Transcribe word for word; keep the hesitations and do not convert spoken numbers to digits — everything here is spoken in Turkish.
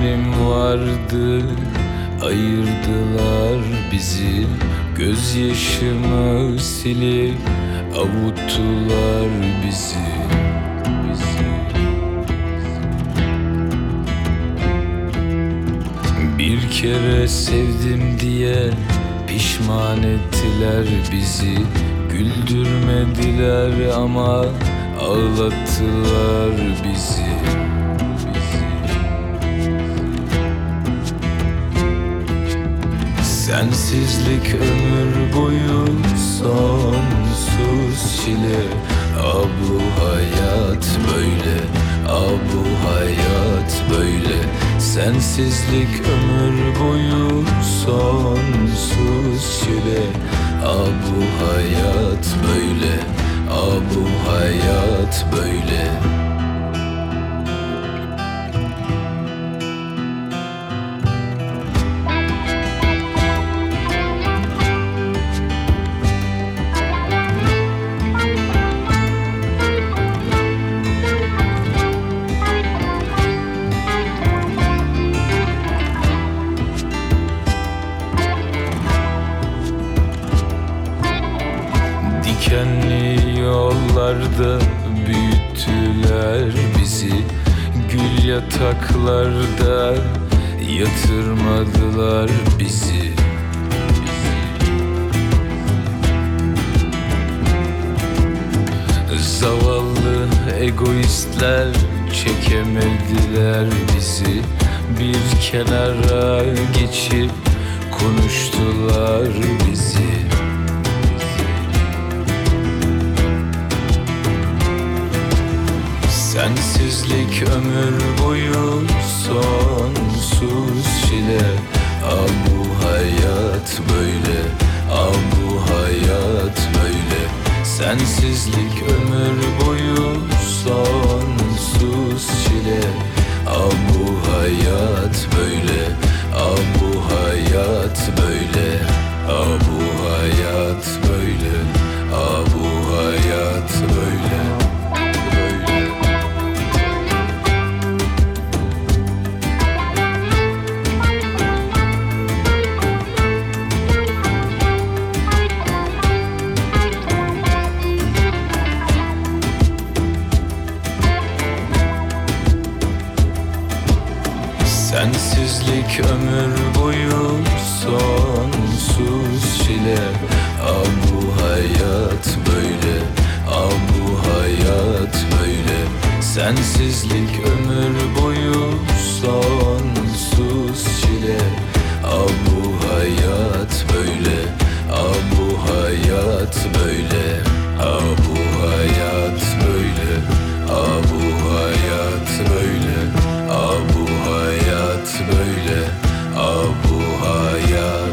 benim vardı, ayırdılar bizi. Gözyaşımı silip avuttular bizi, bizi. Bir kere sevdim diye pişman ettiler bizi. Güldürmediler ama ağlattılar bizi, bizi. Sensizlik ömür boyu sonsuz çile. Ah bu hayat böyle, ah bu hayat böyle. Sensizlik ömür boyu sonsuz çile. Ah bu hayat böyle, ah bu hayat böyle. Dikenli yollarda büyüttüler bizi. Gül yataklarda yatırmadılar bizi, bizi. Zavallı egoistler çekemediler bizi. Bir kenara geçip konuştular bizi. Sensizlik ömür boyu sonsuz çile. Ah bu hayat böyle, ah bu hayat böyle. Sensizlik ömür boyu sonsuz çile. Ah bu hayat böyle, ah bu hayat böyle. Ah bu hayat böyle, ah bu hayat böyle. Sensizlik ömür boyu sonsuz çile. Ah bu hayat böyle, ah bu hayat böyle. Sensizlik ömür boyu sonsuz çile. Ah bu hayat böyle, ah bu hayat böyle. Ah bu hayat böyle, ah bu hayat böyle. Ah bu hayat böyle, ah bu hayat.